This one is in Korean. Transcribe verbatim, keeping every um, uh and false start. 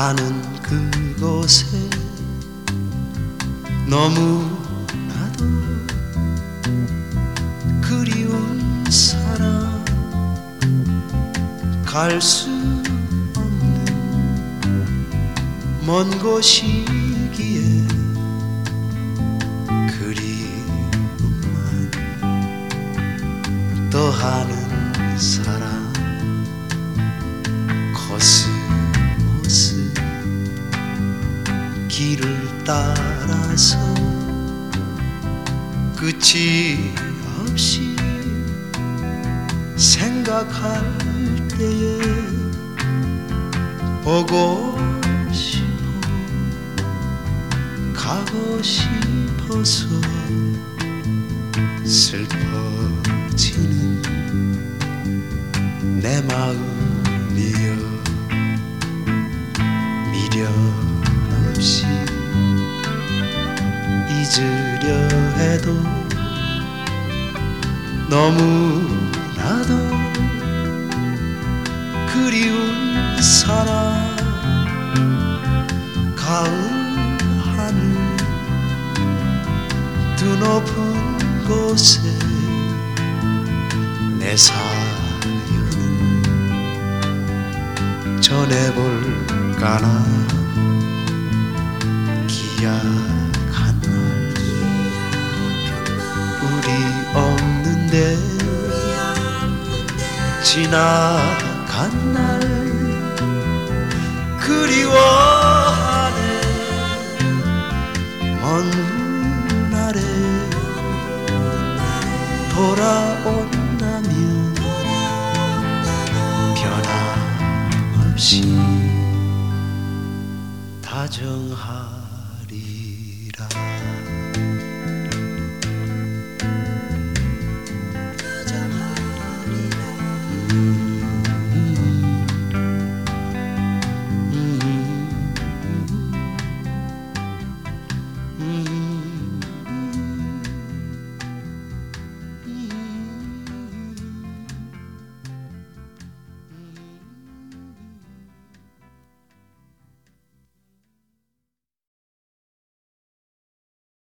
가는 그곳에 너무나도 그리운 사람, 갈 수 없는 먼 곳이기에 그리움만 더하는 사람, 코스모스 길을 따라서 끝이 없이 생각할 때에 보고 싶어 가고 싶어서 슬퍼지는 내 마음이여, 미련 없이 잊으려 해도 너무나도 그리운 사람, 가을 하늘 드높은 곳에 내 사연은 전해볼까나. 기약한 날 우리 없는데 지나간 날 그리워하네. 먼 훗날에 돌아온다면 변함없이 다정하리라.